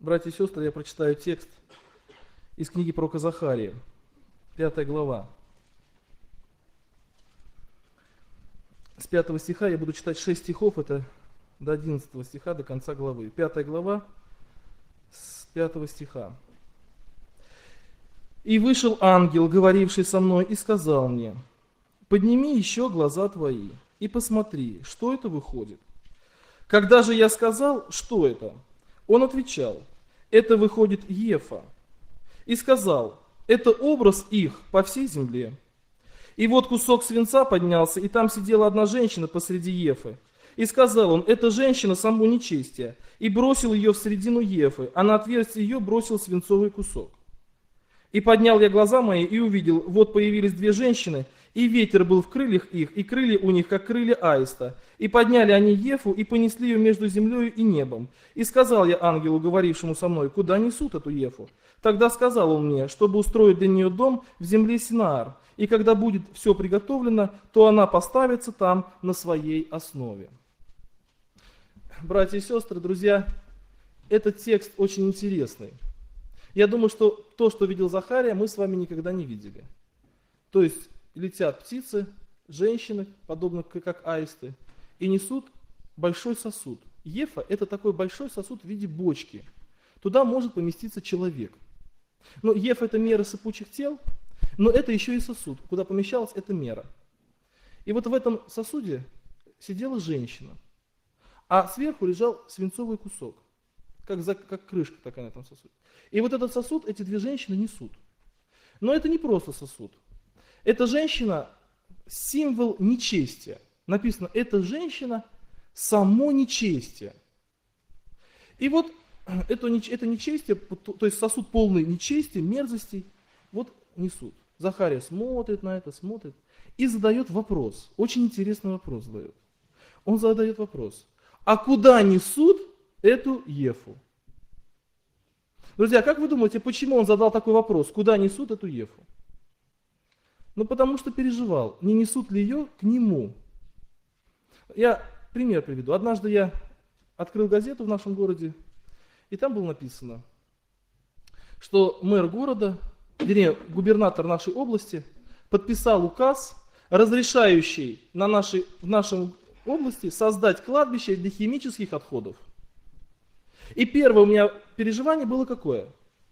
Братья и сестры, я прочитаю текст из книги пророка Захарии, 5 глава. С 5 стиха я буду читать 6 стихов, это до 11 стиха, до конца главы. 5 глава, с 5 стиха. «И вышел ангел, говоривший со мной, и сказал мне: подними еще глаза твои и посмотри, что это выходит. Когда же я сказал, что это, он отвечал: это выходит Ефа. И сказал: это образ их по всей земле. И вот кусок свинца поднялся, и там сидела одна женщина посреди Ефы. И сказал он: эта женщина само нечестие, и бросил ее в середину Ефы, а на отверстие ее бросил свинцовый кусок. И поднял я глаза мои и увидел, вот появились две женщины, и ветер был в крыльях их, и крылья у них, как крылья аиста. И подняли они Ефу, и понесли ее между землей и небом. И сказал я ангелу, говорившему со мной: куда несут эту Ефу? Тогда сказал он мне, чтобы устроить для нее дом в земле Синаар. И когда будет все приготовлено, то она поставится там на своей основе». Братья и сестры, друзья, этот текст очень интересный. Я думаю, что то, что видел Захария, мы с вами никогда не видели. То есть летят птицы, женщины, подобно как аисты, и несут большой сосуд. Ефа – это такой большой сосуд в виде бочки. Туда может поместиться человек. Но Ефа – это мера сыпучих тел, но это еще и сосуд, куда помещалась эта мера. И вот в этом сосуде сидела женщина, а сверху лежал свинцовый кусок, как крышка такая на этом сосуде. И вот этот сосуд эти две женщины несут. Но это не просто сосуд. Эта женщина – символ нечестия. Написано: эта женщина – само нечестие. И вот это нечестие, то есть сосуд полный нечестия, мерзостей, вот несут. Захария смотрит на это, смотрит и задает вопрос. Очень интересный вопрос задает. Он задает вопрос: а куда несут эту Ефу? Друзья, как вы думаете, почему он задал такой вопрос? Куда несут эту Ефу? Ну, потому что переживал, не несут ли ее к нему. Я пример приведу. Однажды я открыл газету в нашем городе, и там было написано, что мэр города, вернее, губернатор нашей области подписал указ, разрешающий в нашей области создать кладбище для химических отходов. И первое у меня переживание было какое?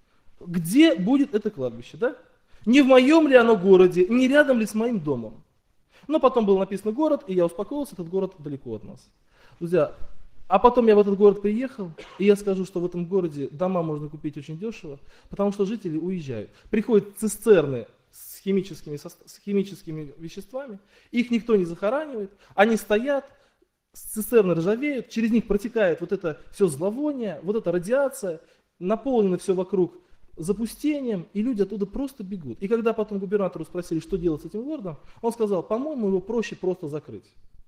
Где будет это кладбище, да? Не в моем ли оно городе, не рядом ли с моим домом? Но потом было написано город, и я успокоился, этот город далеко от нас. Друзья, а потом я в этот город приехал, и я скажу, что в этом городе дома можно купить очень дешево, потому что жители уезжают. Приходят цистерны с химическими веществами, их никто не захоранивает, они стоят, цистерны ржавеют, через них протекает вот это все зловоние, вот эта радиация, наполнено все вокруг запустением, и люди оттуда просто бегут. И когда потом губернатору спросили, что делать с этим городом, он сказал: по-моему, его проще просто закрыть.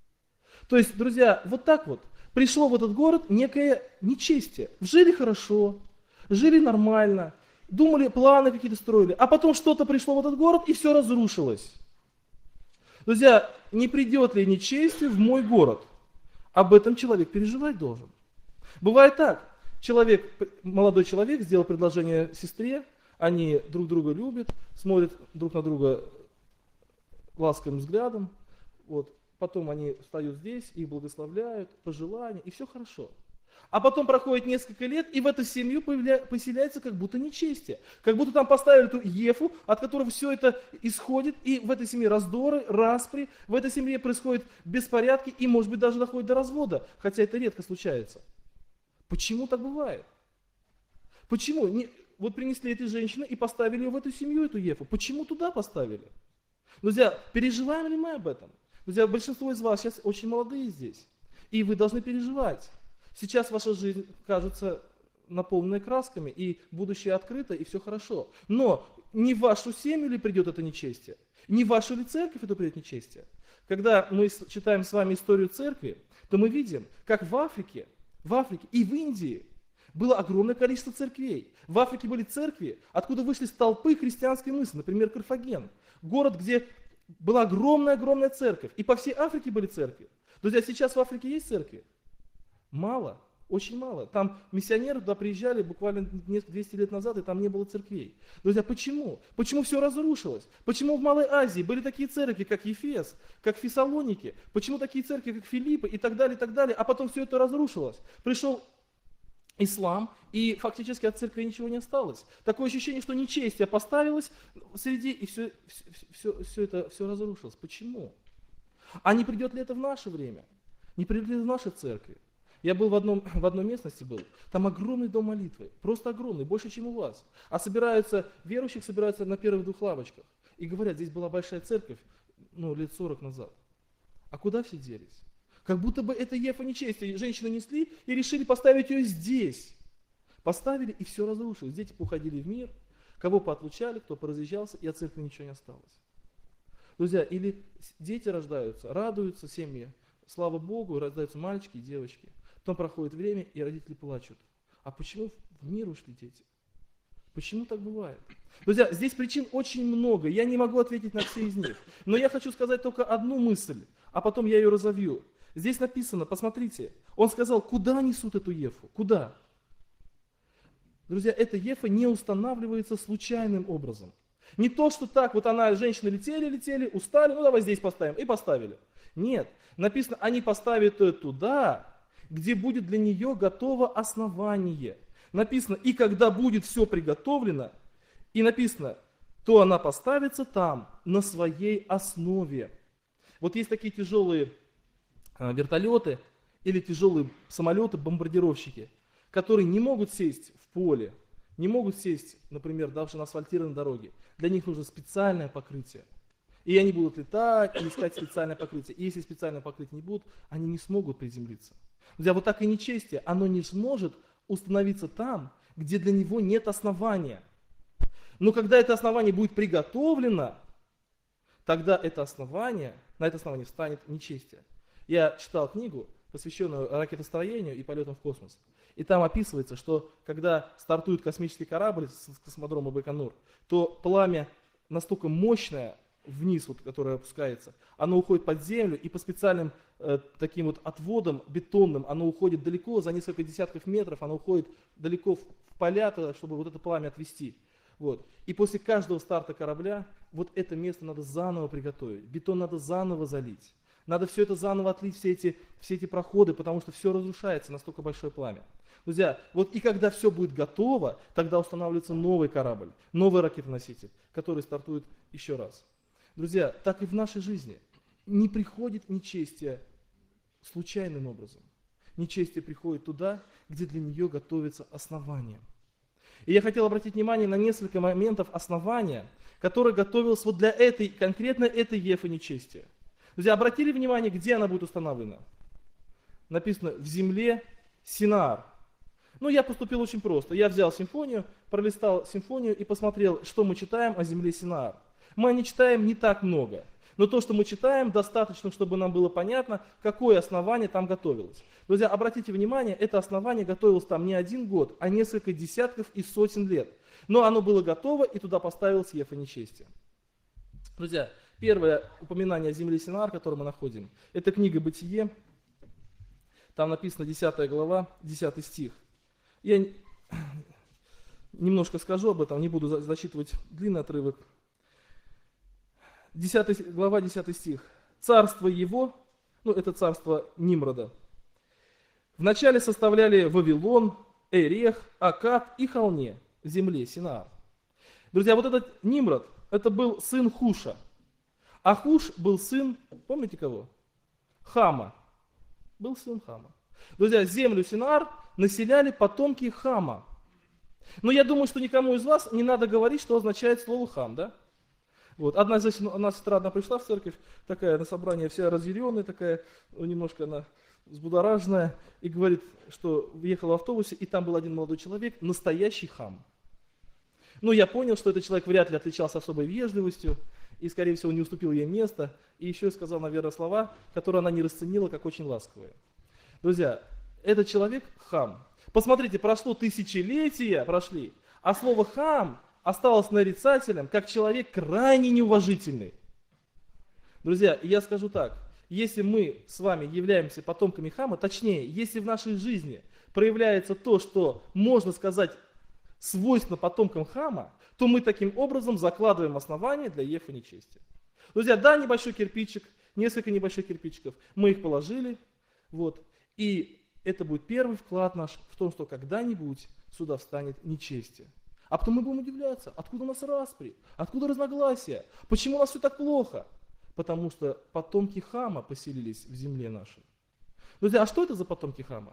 То есть, друзья, вот так вот пришло в этот город некое нечестие. Жили хорошо, жили нормально, думали, планы какие-то строили, а потом что-то пришло в этот город, и все разрушилось. Друзья, не придет ли нечестие в мой город? Об этом человек переживать должен. Бывает так. Молодой человек сделал предложение сестре, они друг друга любят, смотрят друг на друга ласковым взглядом, вот. Потом они встают здесь, их благословляют, пожелания, и все хорошо. А потом проходит несколько лет, и в эту семью поселяется как будто нечестие. Как будто там поставили эту Ефу, от которой все это исходит, и в этой семье раздоры, распри, в этой семье происходят беспорядки, и, может быть, даже доходит до развода, хотя это редко случается. Почему так бывает? Почему? Вот принесли эти женщины и поставили ее в эту семью, эту Ефу. Почему туда поставили? Друзья, переживаем ли мы об этом? Друзья, большинство из вас сейчас очень молодые здесь, и вы должны переживать. Сейчас ваша жизнь кажется наполненной красками, и будущее открыто, и все хорошо. Но не в вашу семью ли придет это нечестие? Не в вашу ли церковь это придет нечестие? Когда мы читаем с вами историю церкви, то мы видим, как в Африке и в Индии было огромное количество церквей. В Африке были церкви, откуда вышли столпы христианской мысли, например, Карфаген. Город, где была огромная церковь. И по всей Африке были церкви. Друзья, сейчас в Африке есть церкви? Мало. Очень мало. Там миссионеры туда приезжали буквально 200 лет назад, и там не было церквей. Друзья, почему? Почему все разрушилось? Почему в Малой Азии были такие церкви, как Ефес, как Фессалоники? Почему такие церкви, как Филиппы и так далее, а потом все это разрушилось? Пришел ислам, и фактически от церкви ничего не осталось. Такое ощущение, что нечестие поставилось среди, и все это все разрушилось. Почему? А не придет ли это в наше время? Не придет ли в наши церкви? Я был в одной местности, там огромный дом молитвы, просто огромный, больше, чем у вас. А верующих собираются на первых 2 лавочках. И говорят, здесь была большая церковь, лет 40 назад. А куда все делись? Как будто бы это Ефа нечестие. Женщины несли и решили поставить ее здесь. Поставили, и все разрушилось. Дети поуходили в мир, кого поотлучали, кто поразъезжался, и от церкви ничего не осталось. Друзья, или дети рождаются, радуются семьи, слава Богу, рождаются мальчики и девочки. Потом проходит время, и родители плачут. А почему в мир ушли дети? Почему так бывает? Друзья, здесь причин очень много, я не могу ответить на все из них. Но я хочу сказать только одну мысль, а потом я ее разовью. Здесь написано, посмотрите, он сказал, куда несут эту Ефу? Куда? Друзья, эта Ефа не устанавливается случайным образом. Не то, что так, вот женщины летели, устали, давай здесь поставим, и поставили. Нет, написано, они поставят ее туда, где будет для нее готово основание. Написано, и когда будет все приготовлено, и написано, то она поставится там, на своей основе. Вот есть такие тяжелые вертолеты или тяжелые самолеты, бомбардировщики, которые не могут сесть в поле, не могут сесть, например, даже на асфальтированной дороге. Для них нужно специальное покрытие. И они будут летать и искать специальное покрытие. И если специальное покрытие не будут, они не смогут приземлиться. Друзья, вот так и нечестие, оно не сможет установиться там, где для него нет основания. Но когда это основание будет приготовлено, тогда на это основание встанет нечестие. Я читал книгу, посвященную ракетостроению и полетам в космос. И там описывается, что когда стартует космический корабль с космодрома Байконур, то пламя настолько мощное вниз, которое опускается, оно уходит под землю, и по специальным таким вот отводам бетонным оно уходит далеко, за несколько десятков метров, оно уходит далеко в поля, чтобы вот это пламя отвести. Вот. И после каждого старта корабля вот это место надо заново приготовить, бетон надо заново залить. Надо все это заново отлить, все эти проходы, потому что все разрушается, настолько большое пламя. Друзья, вот и когда все будет готово, тогда устанавливается новый корабль, новый ракетоноситель, который стартует еще раз. Друзья, так и в нашей жизни. Не приходит нечестие случайным образом. Нечестие приходит туда, где для нее готовится основание. И я хотел обратить внимание на несколько моментов основания, которое готовилось вот для конкретно этой Ефы нечестия. Друзья, обратили внимание, где она будет установлена? Написано в земле Синаар. Я поступил очень просто. Я взял симфонию, пролистал симфонию и посмотрел, что мы читаем о земле Синаар. Мы не читаем не так много, но то, что мы читаем, достаточно, чтобы нам было понятно, какое основание там готовилось. Друзья, обратите внимание, это основание готовилось там не 1 год, а несколько десятков и сотен лет. Но оно было готово, и туда поставилась Ефа нечестия. Друзья, первое упоминание о земле Синаар, которое мы находим, это книга «Бытие». Там написано 10 глава, 10 стих. Я немножко скажу об этом, не буду зачитывать длинный отрывок. 10 глава, 10 стих. Царство его, это царство Нимрода, вначале составляли Вавилон, Эрех, Акад и Халне в земле Синаар. Друзья, вот этот Нимрод, это был сын Хуша. А Хуш был сын, помните кого? Хама. Был сын Хама. Друзья, землю Синаар населяли потомки Хама. Но я думаю, что никому из вас не надо говорить, что означает слово Хам, да? Вот. Одна сестра пришла в церковь, такая на собрание вся разъяренная, такая немножко она взбудораженная, и говорит, что ехала в автобусе, и там был один молодой человек, настоящий хам. Я понял, что этот человек вряд ли отличался особой вежливостью, и, скорее всего, не уступил ей место, и еще сказал, наверное, слова, которые она не расценила как очень ласковые. Друзья, этот человек хам. Посмотрите, прошло тысячелетия, а слово хам осталось нарицателем, как человек крайне неуважительный. Друзья, я скажу так, если мы с вами являемся потомками Хама, точнее, если в нашей жизни проявляется то, что можно сказать свойственно потомкам Хама, то мы таким образом закладываем основания для Ефа нечестия. Друзья, да, небольшой кирпичик, несколько небольших кирпичиков, мы их положили, вот, и это будет первый вклад наш в том, что когда-нибудь сюда встанет нечестие. А потом мы будем удивляться, откуда у нас распри, откуда разногласия, почему у нас все так плохо. Потому что потомки Хама поселились в земле нашей. Друзья, а что это за потомки Хама?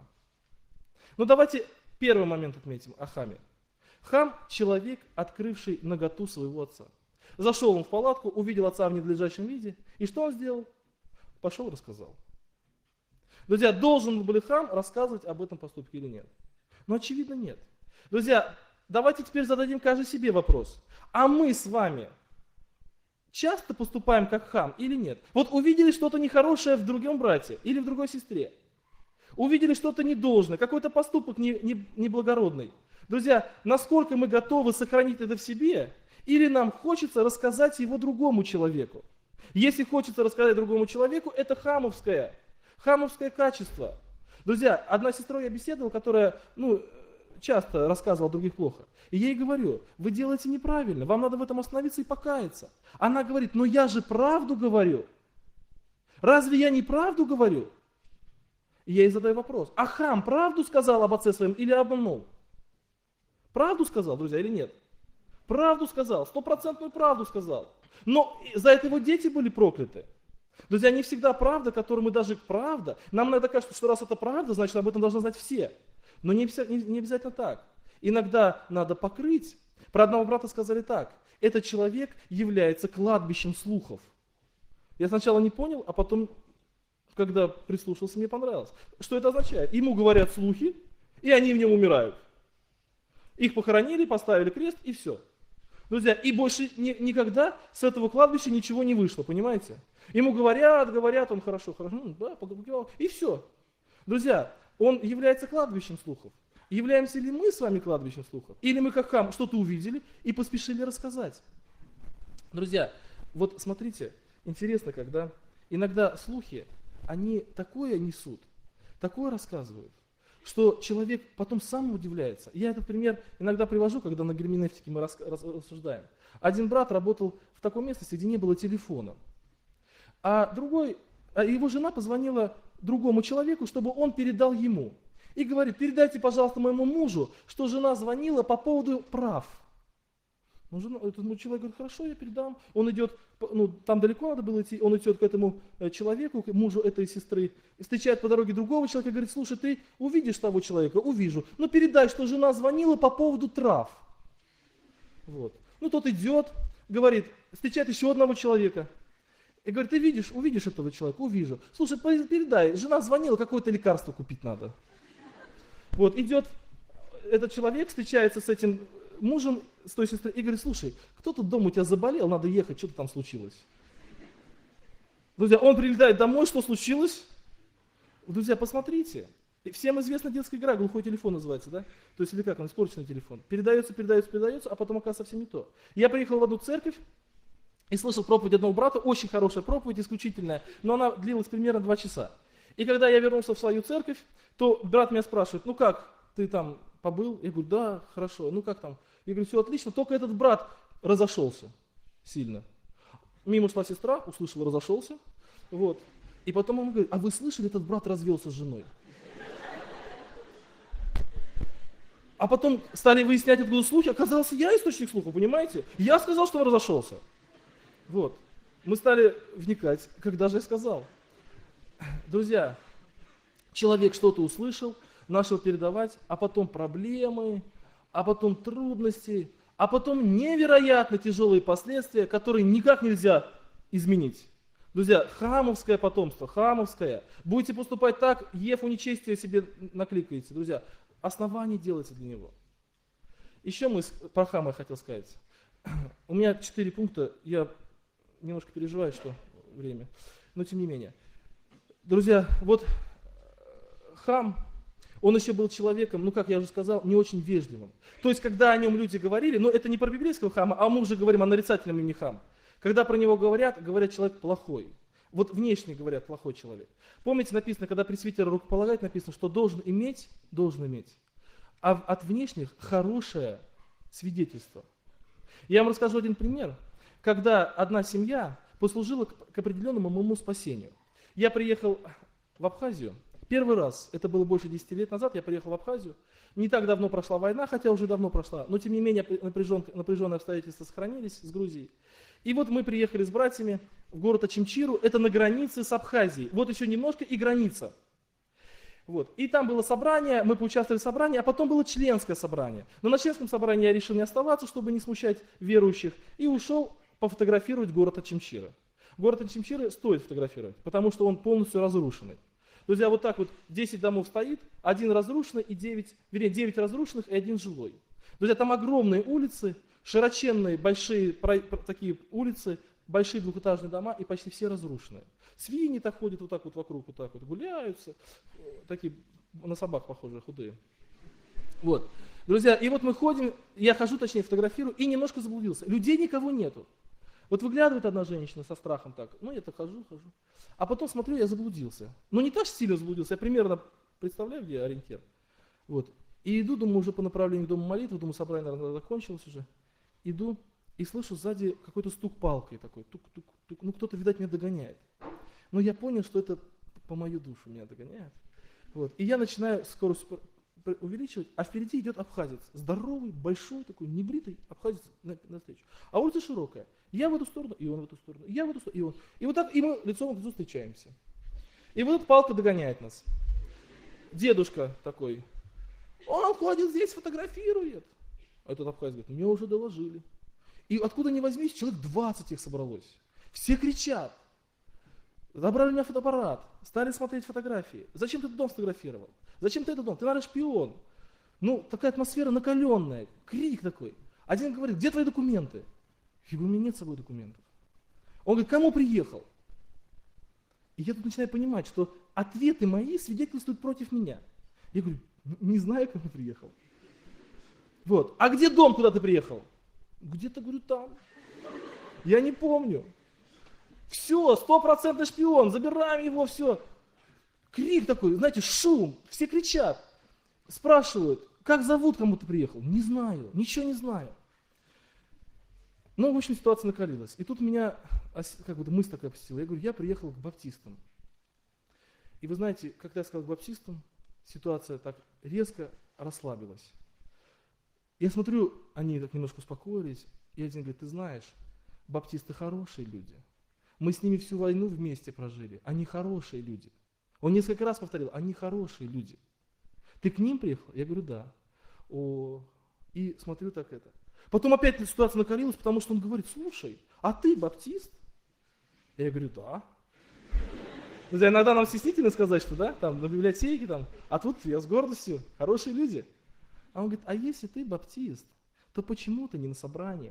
Ну давайте первый момент отметим о Хаме. Хам – человек, открывший наготу своего отца. Зашел он в палатку, увидел отца в ненадлежащем виде, и что он сделал? Пошел и рассказал. Друзья, должен был ли Хам рассказывать об этом поступке или нет? Ну, очевидно, нет. Друзья, давайте теперь зададим каждый себе вопрос. А мы с вами часто поступаем как Хам или нет? Вот увидели что-то нехорошее в другом брате или в другой сестре. Увидели что-то недолжное, какой-то поступок неблагородный. Друзья, насколько мы готовы сохранить это в себе, или нам хочется рассказать его другому человеку? Если хочется рассказать другому человеку, это хамовское качество. Друзья, одна сестра я беседовал, которая часто рассказывала других плохо. И я ей говорю, вы делаете неправильно, вам надо в этом остановиться и покаяться. Она говорит, но я же правду говорю. Разве я не правду говорю? И я ей задаю вопрос, а Хам правду сказал об отце своем или обманул? Правду сказал, друзья, или нет? Правду сказал, 100% правду сказал. Но за это его дети были прокляты. Друзья, не всегда правда, которую мы даже правда. Нам иногда кажется, что раз это правда, значит об этом должны знать все. Но не обязательно так. Иногда надо покрыть. Про одного брата сказали так. Этот человек является кладбищем слухов. Я сначала не понял, а потом, когда прислушался, мне понравилось. Что это означает? Ему говорят слухи, и они в нем умирают. Их похоронили, поставили крест, и все. Друзья, и больше никогда с этого кладбища ничего не вышло, понимаете? Ему говорят, он хорошо, да, покивал, и все. Друзья, он является кладбищем слухов. Являемся ли мы с вами кладбищем слухов? Или мы как Хам что-то увидели и поспешили рассказать? Друзья, вот смотрите, интересно, когда иногда слухи, они такое несут, такое рассказывают, что человек потом сам удивляется. Я этот пример иногда привожу, когда на герменевтике мы рассуждаем. Один брат работал в таком месте, где не было телефона. А его жена позвонила другому человеку, чтобы он передал ему. И говорит, передайте, пожалуйста, моему мужу, что жена звонила по поводу прав. Этот человек говорит, хорошо, я передам. Он идет, там далеко надо было идти, он идет к этому человеку, к мужу этой сестры, встречает по дороге другого человека, говорит, слушай, ты увидишь того человека? Увижу. Но передай, что жена звонила по поводу трав. Вот. Тот идет, говорит, встречает еще одного человека. И говорит, ты увидишь этого человека? Увижу. Слушай, передай, жена звонила, какое-то лекарство купить надо. Вот, идет этот человек, встречается с этим мужем, с той сестрой, и говорит, слушай, кто-то дома у тебя заболел, надо ехать, что-то там случилось. Друзья, он прилетает домой, что случилось? Друзья, посмотрите. Всем известна детская игра, глухой телефон называется, да? То есть, или как он, испорченный телефон. Передается, а потом оказывается совсем не то. Я приехал в одну церковь и слышал проповедь одного брата, очень хорошая проповедь, исключительная, но она длилась примерно 2 часа. И когда я вернулся в свою церковь, то брат меня спрашивает, ну как, ты там побыл? Я говорю, да, хорошо, ну как там? Я говорю, все отлично, только этот брат разошелся сильно. Мимо шла сестра, услышала, разошелся. Вот. И потом он говорит, а вы слышали, этот брат развелся с женой? А потом стали выяснять, откуда слухи, оказался я источник слухов, понимаете? Я сказал, что он разошелся. Вот. Мы стали вникать, когда же я сказал. Друзья, человек что-то услышал, начал передавать, а потом проблемы, а потом трудности, а потом невероятно тяжелые последствия, которые никак нельзя изменить. Друзья, хамовское потомство, хамовское. Будете поступать так, Ефу нечестие себе накликаете. Друзья, основание делайте для него. Еще про Хама я хотел сказать. У меня 4 пункта, я немножко переживаю, что время, но тем не менее. Друзья, вот Хам, он еще был человеком, как я уже сказал, не очень вежливым. То есть, когда о нем люди говорили, это не про библейского Хама, а мы уже говорим о нарицательном имени Хам. Когда про него говорят человек плохой. Вот внешне говорят, плохой человек. Помните, написано, когда пресвитер рукополагает, написано, что должен иметь, а от внешних хорошее свидетельство. Я вам расскажу один пример, когда одна семья послужила к определенному моему спасению. Я приехал в Абхазию, первый раз, это было больше 10 лет назад, я приехал в Абхазию. Не так давно прошла война, хотя уже давно прошла, но тем не менее напряженные обстоятельства сохранились с Грузией. И вот мы приехали с братьями в город Очимчиру, это на границе с Абхазией. Вот еще немножко и граница. Вот. И там было собрание, мы поучаствовали в собрании, а потом было членское собрание. Но на членском собрании я решил не оставаться, чтобы не смущать верующих, и ушел пофотографировать город Очимчира. Город Очимчира стоит фотографировать, потому что он полностью разрушенный. Друзья, вот так вот 10 домов стоит, один разрушенный и 9 разрушенных и один жилой. Друзья, там огромные улицы, широченные, большие такие улицы, большие двухэтажные дома и почти все разрушенные. Свиньи так ходят вот так вот вокруг, вот так вот гуляются, такие на собак похожие, худые. Вот. Друзья, и вот мы ходим, я хожу, точнее фотографирую, и немножко заблудился. Людей никого нету. Вот выглядывает одна женщина со страхом так, ну я так хожу. А потом смотрю, я заблудился. Но не так сильно заблудился, я примерно представляю, где ориентир. Вот. И иду, думаю, уже по направлению к дому молитвы, думаю, собрание, наверное, закончилось уже. Иду и слышу сзади какой-то стук палкой такой, тук-тук-тук. Ну кто-то, видать, меня догоняет. Но я понял, что это по мою душу меня догоняет. Вот. И я начинаю скорость увеличивать, а впереди идет абхазец. Здоровый, большой такой, небритый абхазец навстречу. А улица широкая. Я в эту сторону, и он в эту сторону, я в эту сторону, и он. И вот так, и мы лицом к лицу встречаемся. И вот эта палка догоняет нас. Дедушка такой. Он ходит здесь, фотографирует. А этот абхазец говорит, мне уже доложили. И откуда ни возьмись, человек 20 их собралось. Все кричат. Забрали у меня фотоаппарат, стали смотреть фотографии. Зачем ты этот дом сфотографировал? Зачем ты этот дом? Ты, наверное, шпион. Ну, такая атмосфера накаленная, крик такой. Один говорит, где твои документы? Я говорю, у меня нет с собой документов. Он говорит, кому приехал? И я тут начинаю понимать, что ответы мои свидетельствуют против меня. Я говорю, не знаю, кому приехал. Вот. А где дом, куда ты приехал? Где-то, говорю, там. Я не помню. Все, 100% шпион, забираем его, все. Крик такой, знаете, шум, все кричат. Спрашивают, как зовут, кому ты приехал? Не знаю, ничего не знаю. Ну, в общем, ситуация накалилась. И тут меня как бы мысль такая посетила. Я говорю, я приехал к баптистам. И вы знаете, когда я сказал к баптистам, ситуация так резко расслабилась. Я смотрю, они так немножко успокоились, и один говорит, ты знаешь, баптисты хорошие люди. Мы с ними всю войну вместе прожили. Они хорошие люди. Он несколько раз повторил, они хорошие люди. Ты к ним приехал? Я говорю, да. И смотрю так это. Потом опять ситуация накалилась, потому что он говорит, слушай, а ты баптист? Я говорю, да. Друзья, иногда нам стеснительно сказать, что да, там на библиотеке, там, а тут я с гордостью, хорошие люди. А он говорит, а если ты баптист, то почему ты не на собрании?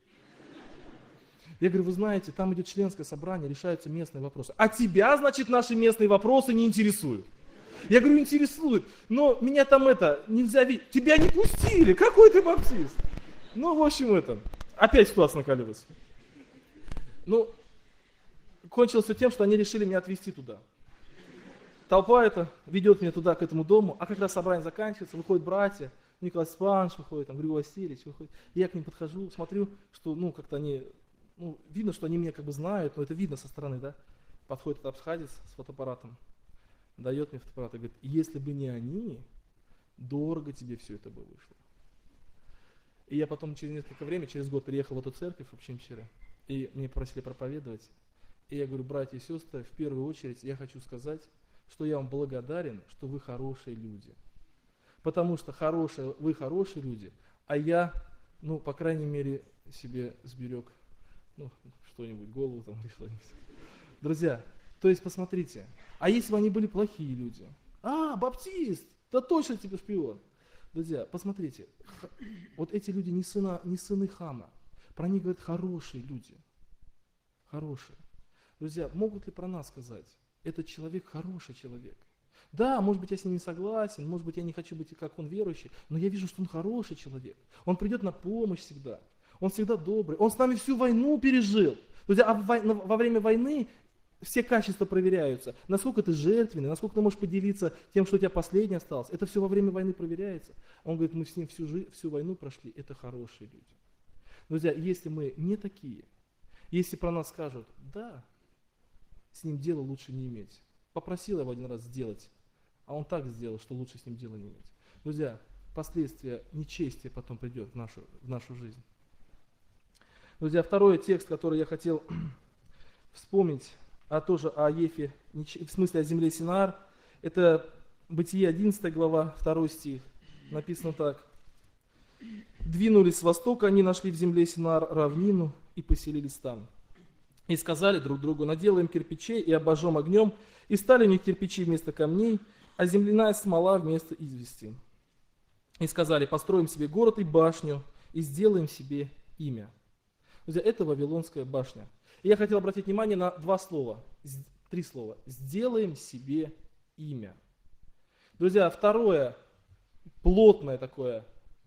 Я говорю, вы знаете, там идет членское собрание, решаются местные вопросы. А тебя, значит, наши местные вопросы не интересуют. Я говорю, интересуют, но меня там нельзя видеть. Тебя не пустили, какой ты баптист? Ну, в общем, опять ситуация накалилась. Ну, кончилось все тем, что они решили меня отвезти туда. Толпа ведет меня туда, к этому дому, а когда собрание заканчивается, выходят братья, Николай Степанович выходит, там, Григорий Васильевич выходит. Я к ним подхожу, смотрю, что, как-то они, видно, что они меня как бы знают, но это видно со стороны, да. Подходит этот абхазец с фотоаппаратом, дает мне фотоаппарат и говорит, если бы не они, дорого тебе все это бы вышло. И я потом через несколько времени, через год приехал в эту церковь в Очимчире, и мне просили проповедовать. И я говорю, братья и сестры, в первую очередь я хочу сказать, что я вам благодарен, что вы хорошие люди. Потому что вы хорошие люди, а я, по крайней мере, себе сберег, что-нибудь, голову там или что-нибудь. Друзья, то есть посмотрите, а если бы они были плохие люди? Баптист, да точно тебе шпион. Друзья, посмотрите, вот эти люди не сыны Хама, про них говорят хорошие люди, хорошие. Друзья, могут ли про нас сказать, этот человек хороший человек? Да, может быть, я с ним не согласен, может быть, я не хочу быть как он верующий, но я вижу, что он хороший человек. Он придет на помощь всегда, он всегда добрый, он с нами всю войну пережил. Друзья, во время войны все качества проверяются. Насколько ты жертвенный, насколько ты можешь поделиться тем, что у тебя последнее осталось. Это все во время войны проверяется. Он говорит, мы с ним всю войну прошли, это хорошие люди. Друзья, если мы не такие, если про нас скажут, да, с ним дела лучше не иметь. Попросил его один раз сделать, а он так сделал, что лучше с ним дела не иметь. Друзья, последствия нечестия потом придет в нашу жизнь. Друзья, второй текст, который я хотел вспомнить, тоже о Ефе, в смысле о земле Синаар, это Бытие 11 глава, 2 стих. Написано так. «Двинулись с востока, они нашли в земле Синаар равнину и поселились там. И сказали друг другу, наделаем кирпичей и обожжем огнем, и стали у них кирпичи вместо камней, а земляная смола вместо извести. И сказали, построим себе город и башню, и сделаем себе имя». Друзья, это Вавилонская башня. И я хотел обратить внимание на три слова. «Сделаем себе имя». Друзья, второе, плотное такое,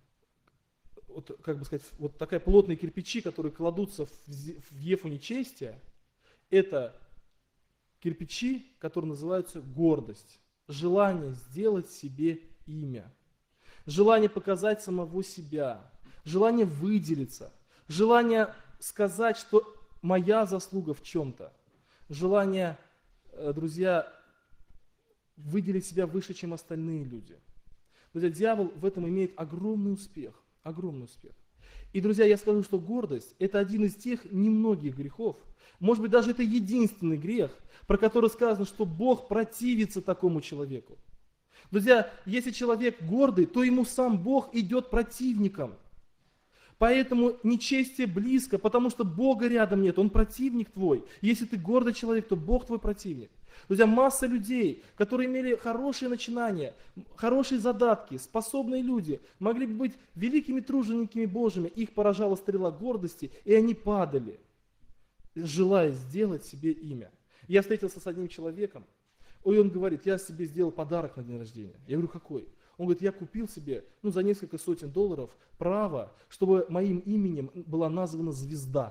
вот такая плотные кирпичи, которые кладутся в Ефу нечестия, это кирпичи, которые называются гордость, желание сделать себе имя, желание показать самого себя, желание выделиться, желание сказать, что моя заслуга в чем-то, желание, друзья, выделить себя выше, чем остальные люди. Друзья, дьявол в этом имеет огромный успех. Огромный успех. И, друзья, я скажу, что гордость – это один из тех немногих грехов, может быть, даже это единственный грех, про который сказано, что Бог противится такому человеку. Друзья, если человек гордый, то ему сам Бог идет противником. Поэтому нечестие близко, потому что Бога рядом нет, Он противник твой. Если ты гордый человек, то Бог твой противник. Друзья, масса людей, которые имели хорошие начинания, хорошие задатки, способные люди, могли бы быть великими тружениками Божьими, их поражала стрела гордости, и они падали, желая сделать себе имя. Я встретился с одним человеком, и он говорит, я себе сделал подарок на день рождения. Я говорю, какой? Он говорит, я купил себе за несколько сотен долларов право, чтобы моим именем была названа звезда.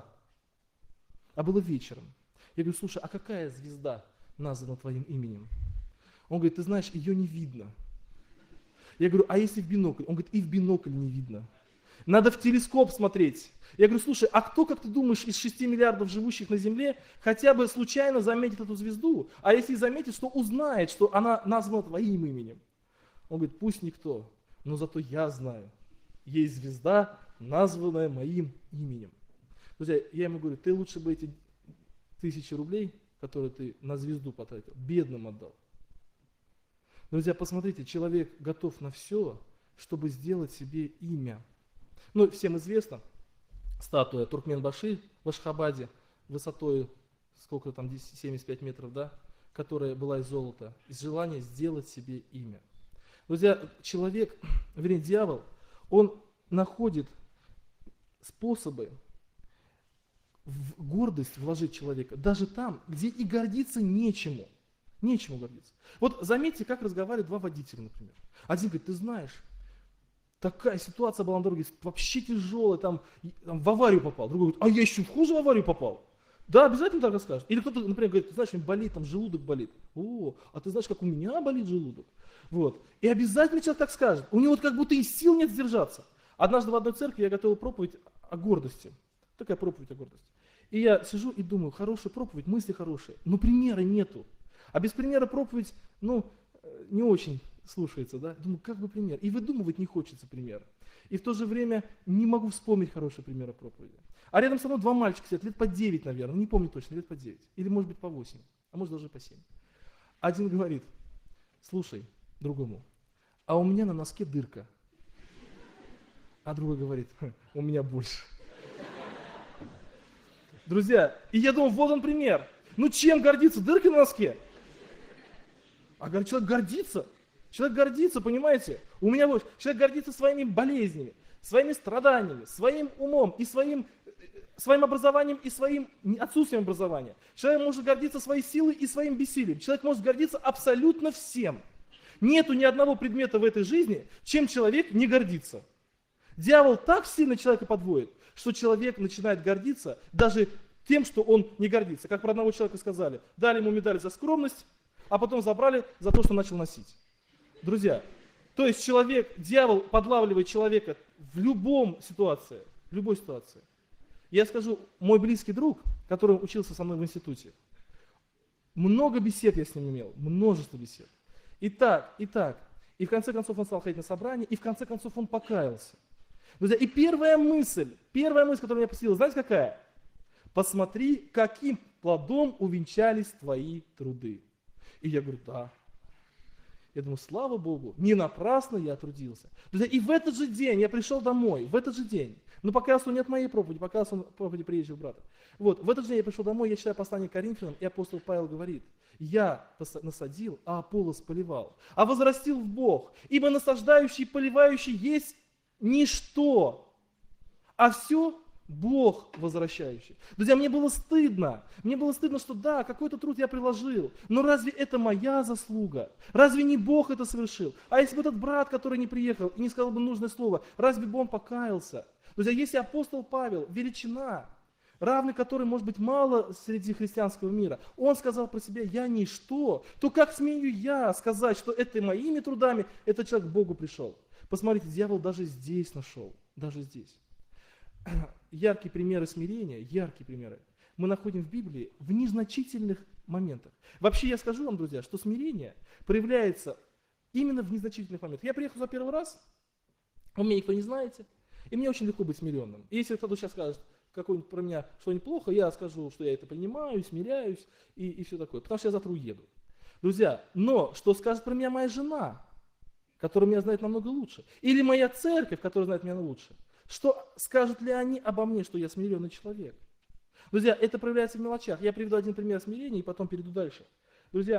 А было вечером. Я говорю, слушай, а какая звезда названа твоим именем? Он говорит, ты знаешь, ее не видно. Я говорю, а если в бинокль? Он говорит, и в бинокль не видно. Надо в телескоп смотреть. Я говорю, слушай, а кто, как ты думаешь, из 6 миллиардов живущих на Земле хотя бы случайно заметит эту звезду? А если заметит, что узнает, что она названа твоим именем? Он говорит, пусть никто, но зато я знаю. Есть звезда, названная моим именем. Друзья, я ему говорю, ты лучше бы эти 1000 рублей, которые ты на звезду потратил, бедным отдал. Друзья, посмотрите, человек готов на все, чтобы сделать себе имя. Ну, всем известно, статуя Туркменбаши в Ашхабаде высотой, сколько там, 75 метров, да, которая была из золота, из желания сделать себе имя. Друзья, человек, вернее, дьявол, он находит способы в гордость вложить человека, даже там, где и гордиться нечему. Нечему гордиться. Вот заметьте, как разговаривают два водителя, например. Один говорит, ты знаешь, такая ситуация была на дороге, вообще тяжелая, там в аварию попал. Другой говорит, а я еще в хуже в аварию попал. Да, обязательно так расскажешь. Или кто-то, например, говорит, ты знаешь, у меня болит, там желудок болит. О, а ты знаешь, как у меня болит желудок? Вот. И обязательно человек так скажет. У него вот как будто и сил нет сдержаться. Однажды в одной церкви я готовил проповедь о гордости. Такая проповедь о гордости. И я сижу и думаю, хорошая проповедь, мысли хорошие, но примера нету. А без примера проповедь, не очень слушается, да? Думаю, как бы пример? И выдумывать не хочется примера. И в то же время не могу вспомнить хороший пример проповеди. А рядом со мной два мальчика сидят, лет по 9, наверное, не помню точно, лет по 9. Или может быть по 8, а может даже по 7. Один говорит, слушай, другому, а у меня на носке дырка. А другой говорит, у меня больше. Друзья, и я думал, вот он пример. Ну чем гордиться? Дыркой на носке? А человек гордится. Человек гордится, понимаете? У меня вот человек гордится своими болезнями, своими страданиями, своим умом и своим образованием и своим отсутствием образования. Человек может гордиться своей силой и своим бессилием. Человек может гордиться абсолютно всем. Нету ни одного предмета в этой жизни, чем человек не гордится. Дьявол так сильно человека подводит, что человек начинает гордиться даже тем, что он не гордится. Как про одного человека сказали, дали ему медаль за скромность, а потом забрали за то, что начал носить. Друзья, то есть дьявол подлавливает человека в любой ситуации. Я скажу, мой близкий друг, который учился со мной в институте, много бесед я с ним имел, множество бесед. И так. И в конце концов он стал ходить на собрание, и в конце концов он покаялся. Друзья, и первая мысль, которая меня посетила, знаете какая? Посмотри, каким плодом увенчались твои труды. И я говорю, да. Я думаю, слава Богу, не напрасно я трудился. Друзья, и в этот же день я пришел домой, но покаялся он не от моей проповеди, покаялся он от проповеди приезжего брата. Вот, в этот же день я пришел домой, я читаю послание к Коринфянам, и апостол Павел говорит, я насадил, а Аполлос поливал, а возрастил в Бог, ибо насаждающий и поливающий есть ничто, а все Бог возвращающий. Друзья, мне было стыдно, что да, какой-то труд я приложил, но разве это моя заслуга? Разве не Бог это совершил? А если бы этот брат, который не приехал и не сказал бы нужное слово, разве бы он покаялся? Друзья, если апостол Павел, величина, равный которой может быть мало среди христианского мира, он сказал про себя, я ничто, то как смею я сказать, что это моими трудами этот человек к Богу пришел? Посмотрите, дьявол даже здесь нашел, даже здесь. Яркие примеры смирения, мы находим в Библии в незначительных моментах. Вообще я скажу вам, друзья, что смирение проявляется именно в незначительных моментах. Я приехал за первый раз, вы меня никто не знаете, и мне очень легко быть смиренным. И если кто-то сейчас скажет какое-нибудь про меня что-нибудь плохо, я скажу, что я это принимаю, смиряюсь и все такое, потому что я завтра уеду. Друзья, но что скажет про меня моя жена, которая меня знает намного лучше, или моя церковь, которая знает меня лучше? Что скажут ли они обо мне, что я смиренный человек? Друзья, это проявляется в мелочах. Я приведу один пример смирения и потом перейду дальше. Друзья,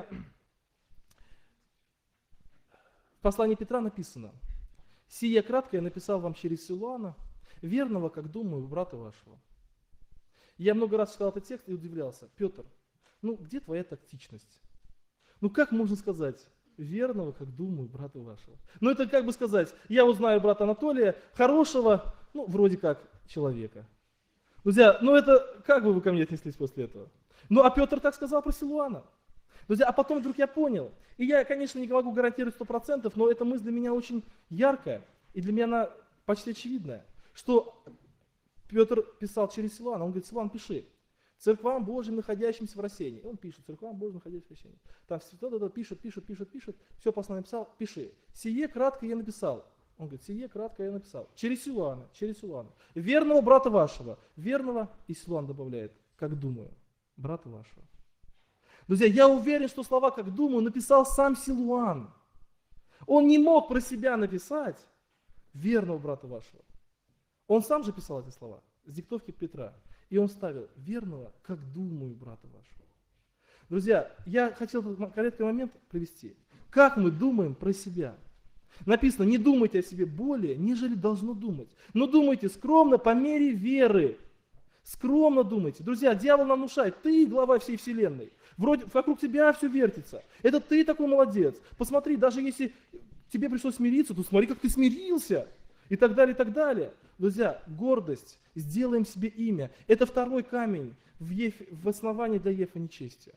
в послании Петра написано, «Сие кратко я написал вам через Силуана, верного, как думаю, брата вашего». Я много раз читал этот текст и удивлялся. Петр, где твоя тактичность? Как можно сказать? Верного, как думаю, брата вашего. Это как бы сказать, я узнаю брата Анатолия, хорошего, вроде как человека. Друзья, это как бы вы ко мне отнеслись после этого? А Петр так сказал про Силуана. Друзья, а потом вдруг я понял, и я, конечно, не могу гарантировать 100%, но эта мысль для меня очень яркая, и для меня она почти очевидная, что Петр писал через Силуана, он говорит, Силуан, пиши. Церквам Божьим, находящимся в рассеянии. Он пишет, церквам Божьим, находящимся в рассеянии. Там пишет, все послание написал, пиши. Сие кратко я написал. Он говорит, сие кратко я написал. Через Силуана. Верного брата вашего. Верного, и Силуан добавляет, как думаю, брата вашего. Друзья, я уверен, что слова «как думаю» написал сам Силуан. Он не мог про себя написать верного брата вашего. Он сам же писал эти слова с диктовки Петра. И он ставил верного, как думаю, брата вашего. Друзья, я хотел конкретный момент привести. Как мы думаем про себя? Написано, не думайте о себе более, нежели должно думать. Но думайте скромно по мере веры. Скромно думайте. Друзья, дьявол нам внушает, ты глава всей вселенной. Вроде вокруг тебя все вертится. Это ты такой молодец. Посмотри, даже если тебе пришлось смириться, то смотри, как ты смирился. И так далее, и так далее. Друзья, гордость, сделаем себе имя. Это второй камень в основании для Ефа нечестия.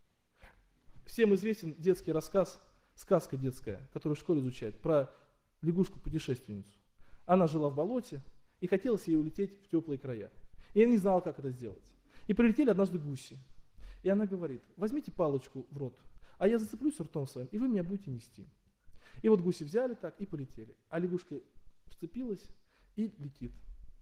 Всем известен детский рассказ, сказка детская, которую в школе изучают, про лягушку-путешественницу. Она жила в болоте, и хотелось ей улететь в теплые края. И она не знала, как это сделать. И прилетели однажды гуси. И она говорит, возьмите палочку в рот, а я зацеплюсь ртом своим, и вы меня будете нести. И вот гуси взяли так и полетели. А лягушка вцепилась и летит.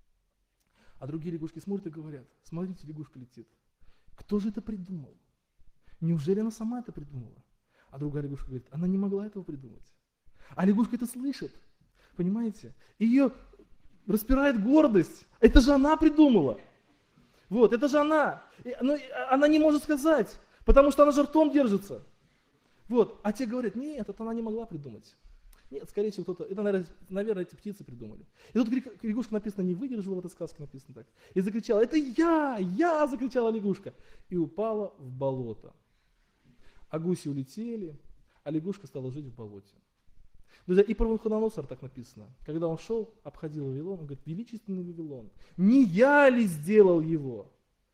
А другие лягушки смотрят и говорят, смотрите, лягушка летит. Кто же это придумал? Неужели она сама это придумала? А другая лягушка говорит, она не могла этого придумать. А лягушка это слышит, понимаете? Ее распирает гордость. Это же она придумала. Вот, это же она. Но она не может сказать, потому что она же ртом держится. Вот, а те говорят, нет, это она не могла придумать. Нет, скорее всего, кто-то, это, наверное, эти птицы придумали. И тут лягушка написано, не выдержала в этой сказке, написано так. И закричала, это я, закричала лягушка. И упала в болото. А гуси улетели, а лягушка стала жить в болоте. Друзья, и про Навуходоносора так написано. Когда он шел, обходил Вавилон, он говорит, величественный Вавилон, не я ли сделал его?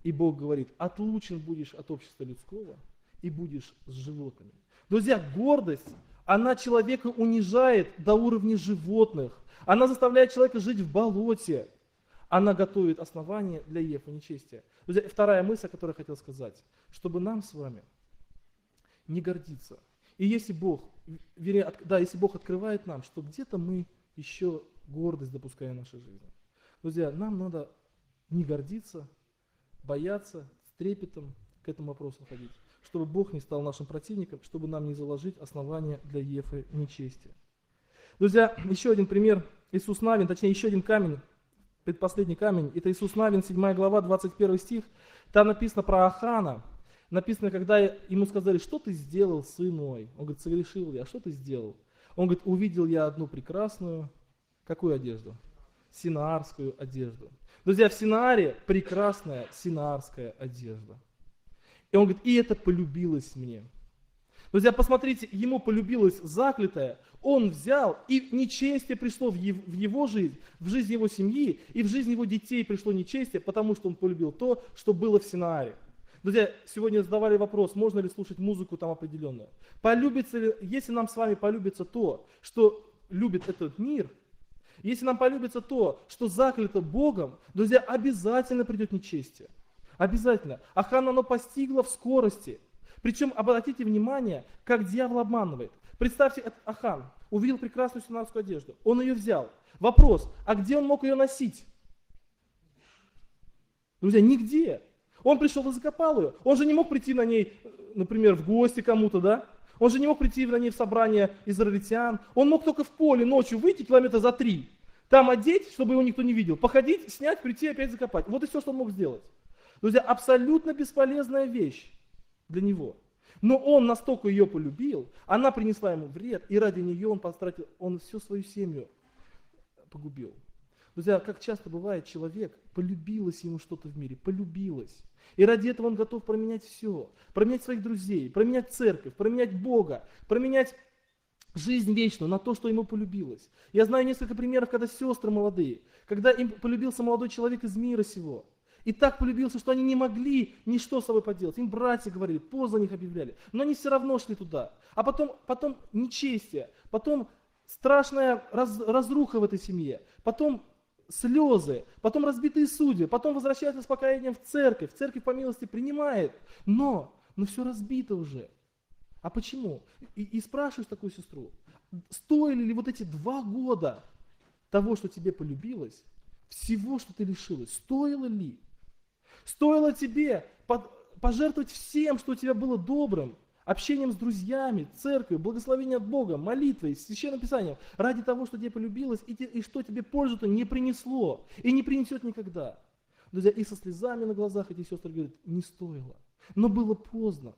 И Бог говорит, отлучен будешь от общества людского и будешь с животными. Друзья, гордость, она человека унижает до уровня животных. Она заставляет человека жить в болоте. Она готовит основание для Ефа нечестия. Друзья, вторая мысль, о которой я хотел сказать, чтобы нам с вами не гордиться. И если Бог, если Бог открывает нам, что где-то мы еще гордость допускаем в нашей жизни. Друзья, нам надо не гордиться, бояться, с трепетом к этому вопросу ходить, чтобы Бог не стал нашим противником, чтобы нам не заложить основания для Ефы нечестия. Друзья, еще один пример. Иисус Навин, точнее еще один камень, предпоследний камень, это Иисус Навин, 7 глава, 21 стих. Там написано про Ахана. Написано, когда ему сказали, что ты сделал, сын мой? Он говорит, согрешил я. А что ты сделал? Он говорит, увидел я одну прекрасную, какую одежду? Синаарскую одежду. Друзья, в Синааре прекрасная синаарская одежда. И он говорит, и это полюбилось мне. Друзья, посмотрите, ему полюбилось заклятое, он взял, и нечестие пришло в его жизнь, в жизнь его семьи, и в жизнь его детей пришло нечестие, потому что он полюбил то, что было в Синааре. Друзья, сегодня задавали вопрос, можно ли слушать музыку там определенную. Полюбится ли, если нам с вами полюбится то, что любит этот мир, если нам полюбится то, что заклято Богом, друзья, обязательно придет нечестие. Обязательно. Ахана оно постигло в скорости. Причем, обратите внимание, как дьявол обманывает. Представьте, Ахан увидел прекрасную синаарскую одежду. Он ее взял. Вопрос, а где он мог ее носить? Друзья, нигде. Он пришел и закопал ее. Он же не мог прийти на ней, например, в гости кому-то, да? Он же не мог прийти на ней в собрание израильтян. Он мог только в поле ночью выйти километра за 3. Там одеть, чтобы его никто не видел. Походить, снять, прийти, опять закопать. Вот и все, что он мог сделать. Друзья, абсолютно бесполезная вещь для него. Но он настолько ее полюбил, она принесла ему вред, и ради нее он всю свою семью погубил. Друзья, как часто бывает, человек, полюбилось ему что-то в мире, полюбилось. И ради этого он готов променять все. Променять своих друзей, променять церковь, променять Бога, променять жизнь вечную на то, что ему полюбилось. Я знаю несколько примеров, когда сестры молодые, когда им полюбился молодой человек из мира сего. И так полюбился, что они не могли ничто с собой поделать. Им братья говорили, пост за них объявляли. Но они все равно шли туда. А потом нечестие, потом страшная разруха в этой семье, потом слезы, потом разбитые судьи, потом возвращаются с покаянием в церковь по милости принимает, но все разбито уже. А почему? И спрашиваешь такую сестру, стоили ли вот эти 2 года того, что тебе полюбилось, всего, что ты лишилась, стоило ли? Стоило тебе пожертвовать всем, что у тебя было добрым, общением с друзьями, церковью, благословением от Бога, молитвой, священным писанием, ради того, что тебе полюбилось, и что тебе пользу-то не принесло, и не принесет никогда. Друзья, и со слезами на глазах эти сестры говорят, не стоило, но было поздно.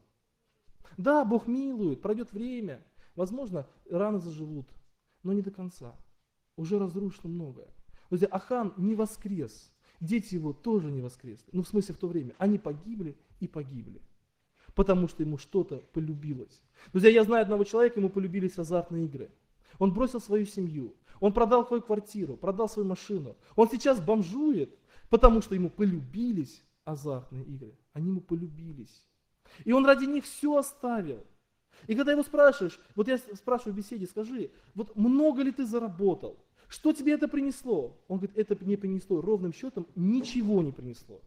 Да, Бог милует, пройдет время, возможно, раны заживут, но не до конца. Уже разрушено многое. Друзья, Ахан не воскрес, дети его тоже не воскресли. Ну, в смысле, в то время. Они погибли и погибли. Потому что ему что-то полюбилось. Друзья, я знаю одного человека, ему полюбились азартные игры. Он бросил свою семью, он продал свою квартиру, продал свою машину. Он сейчас бомжует, потому что ему полюбились азартные игры. Они ему полюбились. И он ради них все оставил. И когда его спрашиваешь, вот я спрашиваю в беседе, скажи, вот много ли ты заработал? Что тебе это принесло? Он говорит, это не принесло, ровным счетом ничего не принесло.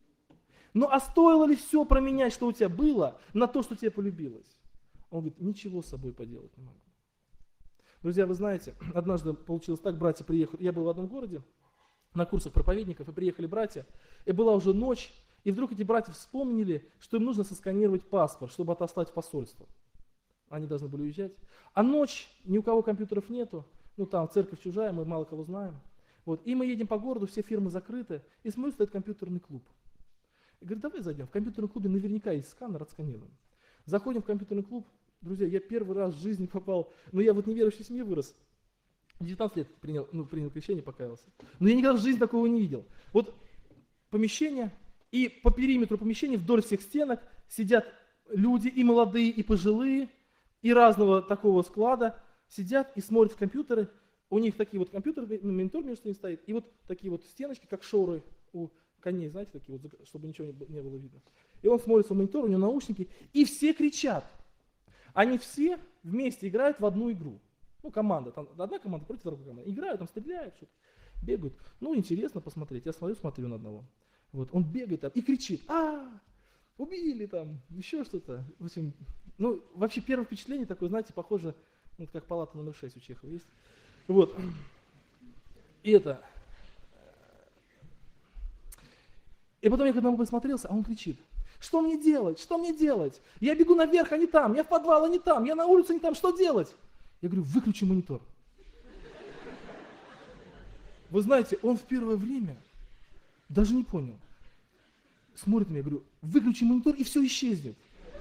Ну а стоило ли все променять, что у тебя было, на то, что тебе полюбилось? Он говорит, ничего с собой поделать не могу. Друзья, вы знаете, однажды получилось так, братья приехали, я был в одном городе на курсах проповедников, и приехали братья, и была уже ночь, и вдруг эти братья вспомнили, что им нужно сосканировать паспорт, чтобы отослать в посольство. Они должны были уезжать. А ночь, ни у кого компьютеров нету, ну там церковь чужая, мы мало кого знаем. Вот. И мы едем по городу, все фирмы закрыты, и смотрю, стоит компьютерный клуб. И говорит, давай зайдем, в компьютерном клубе наверняка есть сканер, отсканируем. Заходим в компьютерный клуб, друзья, я первый раз в жизни попал, но я вот в неверующей семье вырос. 19 лет принял крещение, покаялся. Но я никогда в жизни такого не видел. Вот помещение, и по периметру помещения вдоль всех стенок сидят люди, и молодые, и пожилые, и разного такого склада, сидят и смотрят в компьютеры. У них такие вот компьютеры, монитор между ними стоит, и вот такие вот стеночки, как шоры у коней, знаете, такие вот, чтобы ничего не было видно. И он смотрит в монитор, у него наушники, и все кричат. Они все вместе играют в одну игру. Ну, команда, там одна команда против другой команды. Играют, там стреляют, что-то, бегают. Ну, интересно посмотреть. Я смотрю на одного. Вот, он бегает там и кричит: убили там, еще что-то. В общем, ну, вообще первое впечатление такое, знаете, похоже, вот как палата номер 6 у Чехова есть. Вот. И потом я когда он посмотрелся, а он кричит: что мне делать? Что мне делать? Я бегу наверх, а не там, я в подвал, а не там, я на улицу, а не там, что делать? Я говорю: выключи монитор. Вы знаете, он в первое время даже не понял. Смотрит на меня, я говорю: выключи монитор, и все исчезнет.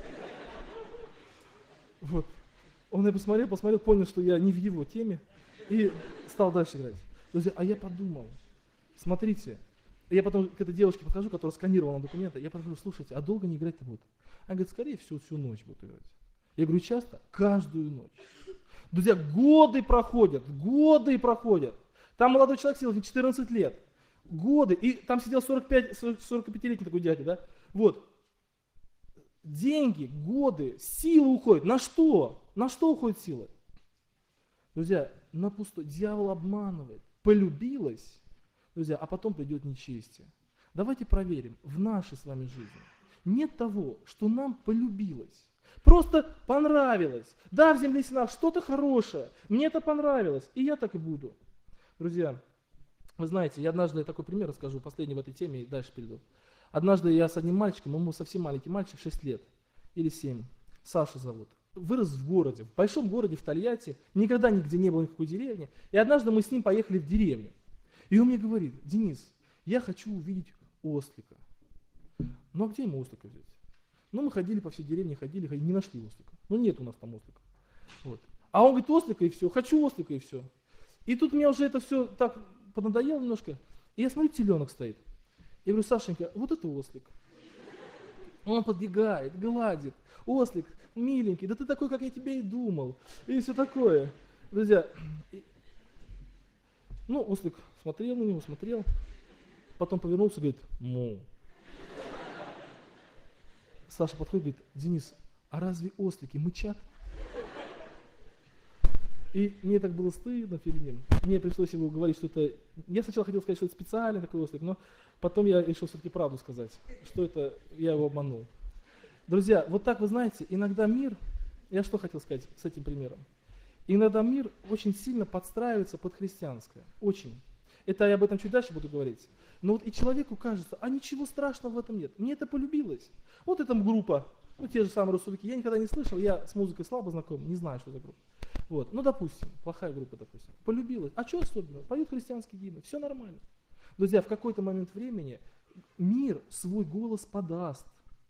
Вот. Он меня посмотрел, понял, что я не в его теме, и стал дальше играть. Друзья, а я подумал, смотрите, я потом к этой девушке подхожу, которая сканировала документы, я подхожу: слушайте, а долго не играть-то будут? Она говорит: скорее всего, всю ночь будут играть. Я говорю: часто? Каждую ночь. Друзья, годы проходят. Там молодой человек сидел 14 лет. Годы. И там сидел 45-летний такой дядя, да? Вот. Деньги, годы, силы уходят. На что? На что уходит сила? Друзья, на пустое. Дьявол обманывает. Полюбилась, друзья, а потом придет нечестие. Давайте проверим в нашей с вами жизни. Нет того, что нам полюбилось. Просто понравилось. Да, в земле Синар что-то хорошее. Мне это понравилось. И я так и буду. Друзья, вы знаете, я однажды такой пример расскажу, последний в этой теме, и дальше перейду. Однажды я с одним мальчиком, он был совсем маленький мальчик, 6 лет или 7, Саша зовут. Вырос в городе, в большом городе, в Тольятти, никогда нигде не было никакой деревни. И однажды мы с ним поехали в деревню. И он мне говорит: Денис, я хочу увидеть ослика. Ну а где ему ослика взять? Ну мы ходили по всей деревне, ходили, не нашли ослика. Ну нет у нас там ослика. Вот. А он говорит: ослика и все, хочу ослика и все. И тут мне уже это все так поднадоело немножко. И я смотрю, теленок стоит. Я говорю: Сашенька, вот это ослик. Он подбегает, гладит. Ослик, миленький, да ты такой, как я тебе и думал. И все такое. Друзья, ну, ослик смотрел на него, смотрел. Потом повернулся и говорит: му. Саша подходит и говорит: Денис, а разве ослики мычат? И мне так было стыдно перед ним. Мне пришлось ему говорить, что это... Я сначала хотел сказать, что это специальный такой ослик, но потом я решил все-таки правду сказать, что это я его обманул. Друзья, вот так вы знаете, иногда мир... Я что хотел сказать с этим примером? Иногда мир очень сильно подстраивается под христианское. Очень. Это я об этом чуть дальше буду говорить. Но вот и человеку кажется: а ничего страшного в этом нет. Мне это полюбилось. Вот эта группа, ну те же самые русовики, я никогда не слышал, я с музыкой слабо знаком, не знаю, что за группа. Вот, ну допустим, плохая группа, допустим, полюбилась. А что особенного? Поют христианские гимны, все нормально. Друзья, в какой-то момент времени мир свой голос подаст.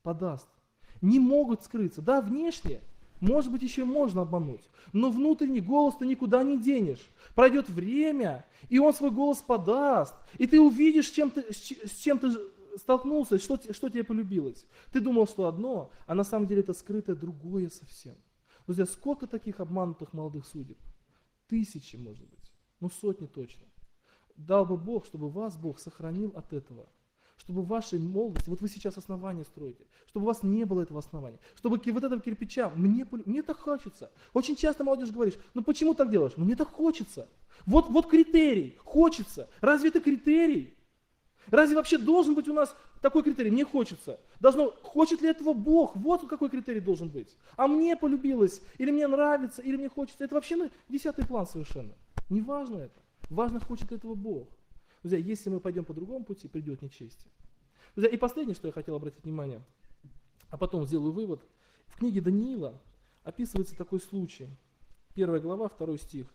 Не могут скрыться. Да, внешне, может быть, еще можно обмануть, но внутренний голос ты никуда не денешь. Пройдет время, и он свой голос подаст, и ты увидишь, с чем ты столкнулся, что тебе полюбилось. Ты думал, что одно, а на самом деле это скрытое другое совсем. Друзья, сколько таких обманутых молодых судеб? Тысячи, может быть, ну сотни точно. Дал бы Бог, чтобы вас Бог сохранил от этого. Чтобы в вашей молодости, вот вы сейчас основание строите, чтобы у вас не было этого основания, чтобы вот этого кирпича, мне так хочется. Очень часто молодежь говорит: ну почему так делаешь? Ну мне так хочется. Вот критерий, хочется. Разве это критерий? Разве вообще должен быть у нас такой критерий? Мне хочется. Хочет ли этого Бог? Вот какой критерий должен быть. А мне полюбилось, или мне нравится, или мне хочется. Это вообще на 10-й план совершенно. Не важно это. Важно, хочет ли этого Бог. Друзья, если мы пойдем по другому пути, придет нечестие. Друзья, и последнее, что я хотел обратить внимание, а потом сделаю вывод. В книге Даниила описывается такой случай. 1 глава, 2 стих.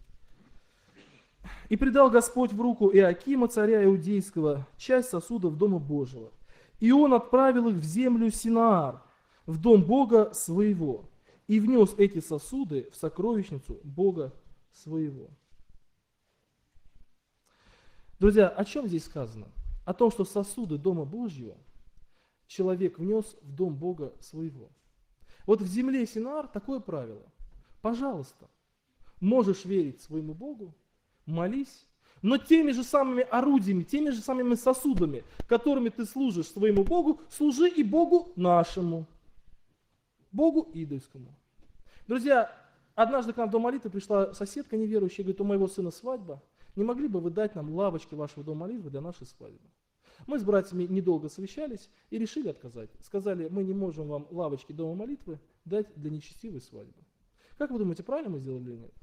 «И предал Господь в руку Иоакима, царя Иудейского, часть сосудов Дома Божьего. И он отправил их в землю Синаар, в дом Бога своего, и внес эти сосуды в сокровищницу Бога своего». Друзья, о чем здесь сказано? О том, что сосуды Дома Божьего человек внес в дом Бога своего. Вот в земле Синаар такое правило. Пожалуйста, можешь верить своему Богу, молись, Но теми же самыми орудиями, теми же самыми сосудами, которыми ты служишь своему Богу, служи и Богу нашему, Богу идольскому. Друзья, однажды к нам в дом молитвы пришла соседка неверующая, говорит, у моего сына свадьба, не могли бы вы дать нам лавочки вашего дома молитвы для нашей свадьбы? Мы с братьями недолго совещались и решили отказать. Сказали, мы не можем вам лавочки дома молитвы дать для нечестивой свадьбы. Как вы думаете, правильно мы сделали или нет?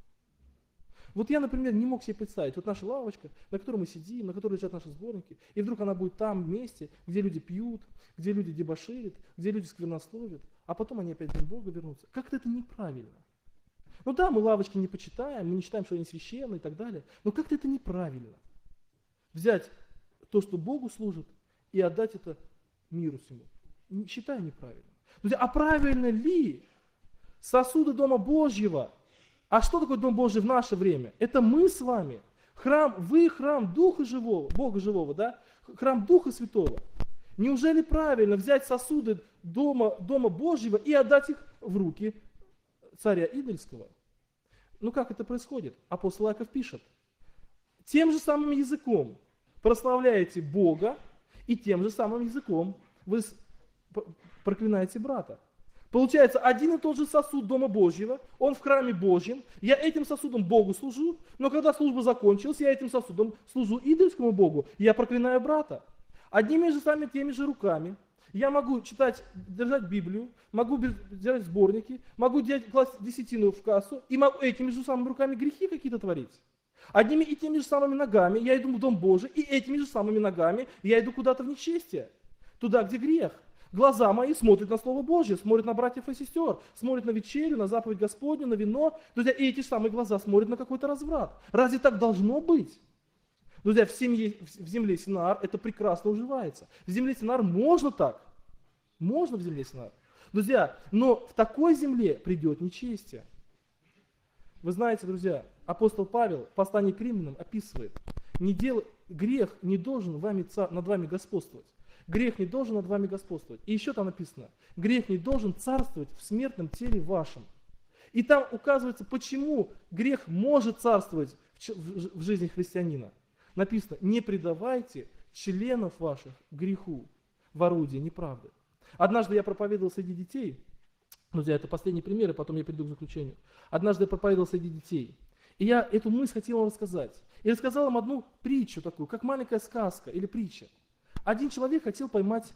Вот я, например, не мог себе представить, вот наша лавочка, на которой мы сидим, на которой лежат наши сборники, и вдруг она будет там, в месте, где люди пьют, где люди дебоширят, где люди сквернословят, а потом они опять без Бога вернутся. Как-то это неправильно. Ну да, мы лавочки не почитаем, мы не считаем, что они священные и так далее, но как-то это неправильно. Взять то, что Богу служит, и отдать это миру всему. Считаю неправильно. Друзья, а правильно ли сосуды Дома Божьего? А что такое Дом Божий в наше время? Это мы с вами. Храм, вы храм Духа Живого, Бога Живого, да? Храм Духа Святого. Неужели правильно взять сосуды Дома Божьего и отдать их в руки царя Идольского? Ну как это происходит? Апостол Иаков пишет. Тем же самым языком прославляете Бога, и тем же самым языком вы проклинаете брата. Получается, один и тот же сосуд Дома Божьего, он в храме Божьем, я этим сосудом Богу служу, но когда служба закончилась, я этим сосудом служу идольскому Богу, я проклинаю брата. Одними же самыми теми же руками я могу читать, держать Библию, могу держать сборники, могу класть десятину в кассу, и могу этими же самыми руками грехи какие-то творить. Одними и теми же самыми ногами я иду в Дом Божий, и этими же самыми ногами я иду куда-то в нечестие, туда, где грех. Глаза мои смотрят на Слово Божье, смотрят на братьев и сестер, смотрят на вечерю, на заповедь Господню, на вино. Друзья, и эти же самые глаза смотрят на какой-то разврат. Разве так должно быть? Друзья, в земле Синаар это прекрасно уживается. В земле Синаар можно так. Можно в земле Синаар. Друзья, но в такой земле придет нечестие. Вы знаете, друзья, апостол Павел в послании к римлянам описывает, грех не должен над вами господствовать. Грех не должен над вами господствовать. И еще там написано, грех не должен царствовать в смертном теле вашем. И там указывается, почему грех может царствовать в жизни христианина. Написано, не предавайте членов ваших греху в орудие неправды. Однажды я проповедовал среди детей, друзья, это последний пример, и потом я приду к заключению. Однажды я проповедовал среди детей, и я эту мысль хотел вам рассказать. И рассказал им одну притчу такую, как маленькая сказка или притча. Один человек хотел поймать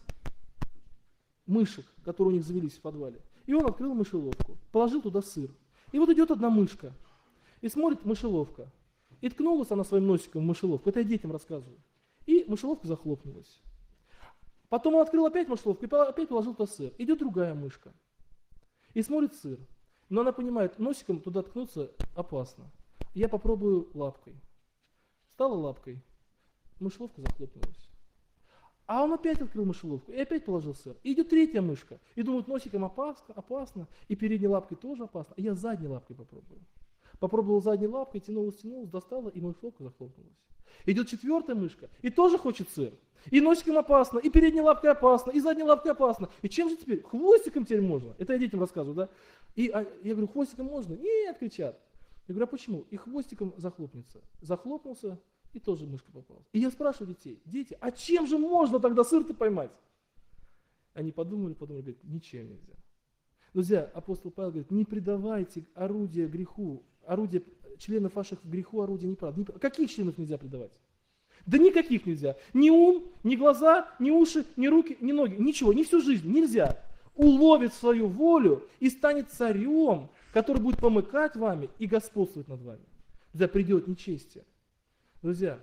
мышек, которые у них завелись в подвале. И он открыл мышеловку, положил туда сыр. И вот идет одна мышка, и смотрит мышеловка. И ткнулась она своим носиком в мышеловку. Это я детям рассказываю. И мышеловка захлопнулась. Потом он открыл опять мышеловку и опять положил туда сыр. Идет другая мышка. И смотрит сыр. Но она понимает, носиком туда ткнуться опасно. Я попробую лапкой. Стала лапкой. Мышеловка захлопнулась. А он опять открыл мышеловку и опять положил сыр. И идет третья мышка. И думает, носиком опасно, и передней лапкой тоже опасно. И я задней лапкой попробую. Попробовал задней лапкой, тянулась, достала, и мышеловка захлопнулась. Идет четвертая мышка, и тоже хочет сыр. И носиком опасно, и передней лапкой опасно, и задней лапкой опасно. И чем же теперь? Хвостиком теперь можно. Это я детям рассказываю, да? И я говорю, хвостиком можно? Нет, кричат. Я говорю, а почему? И хвостиком захлопнется. Захлопнулся, и тоже мышка попалась. И я спрашиваю детей, дети, а чем же можно тогда сыр-то поймать? Они подумали, говорят, ничем нельзя. Друзья, апостол Павел говорит, не предавайте орудия греху, орудия членов ваших греху, орудия неправды. Каких членов нельзя предавать? Да никаких нельзя. Ни ум, ни глаза, ни уши, ни руки, ни ноги. Ничего, не всю жизнь. Нельзя. Уловит свою волю и станет царем, который будет помыкать вами и господствовать над вами. Друзья, придет нечестие. Друзья,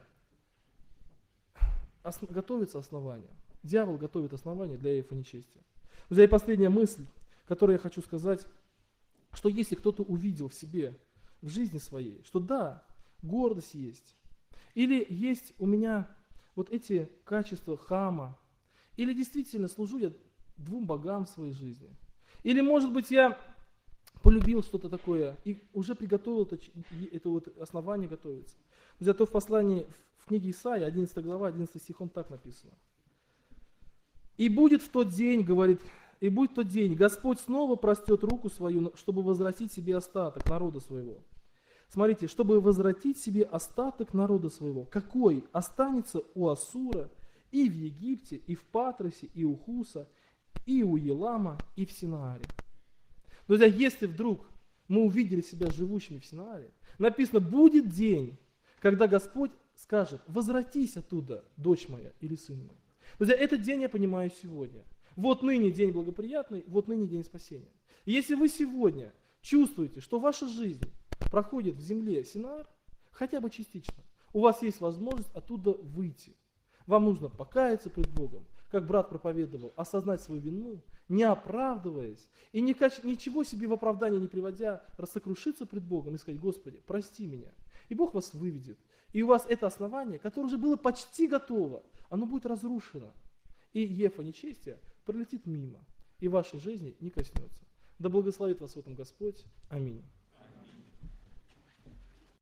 готовится основание. Дьявол готовит основание для этого нечестия. Друзья, и последняя мысль, которую я хочу сказать, что если кто-то увидел в себе, в жизни своей, что да, гордость есть, или есть у меня вот эти качества хама, или действительно служу я двум богам в своей жизни, или может быть я полюбил что-то такое и уже приготовил это вот основание готовится. Зато в послании, в книге Исаии, 11 глава, 11 стих, он так написано. «И будет в тот день, говорит, и будет тот день, Господь снова простет руку свою, чтобы возвратить себе остаток народа своего. Смотрите, чтобы возвратить себе остаток народа своего, какой останется у Ассура и в Египте, и в Патросе, и у Хуса, и у Елама, и в Синааре. Друзья, если вдруг мы увидели себя живущими в Синааре, написано, будет день, когда Господь скажет, возвратись оттуда, дочь моя или сын мой. Друзья, этот день я понимаю сегодня. Вот ныне день благоприятный, вот ныне день спасения. И если вы сегодня чувствуете, что ваша жизнь проходит в земле Синаар, хотя бы частично, у вас есть возможность оттуда выйти. Вам нужно покаяться пред Богом, как брат проповедовал, осознать свою вину, не оправдываясь и ничего себе в оправдание не приводя, рассокрушиться пред Богом и сказать, Господи, прости меня. И Бог вас выведет. И у вас это основание, которое уже было почти готово, оно будет разрушено. И ефа нечестия пролетит мимо, и вашей жизни не коснется. Да благословит вас в этом Господь. Аминь.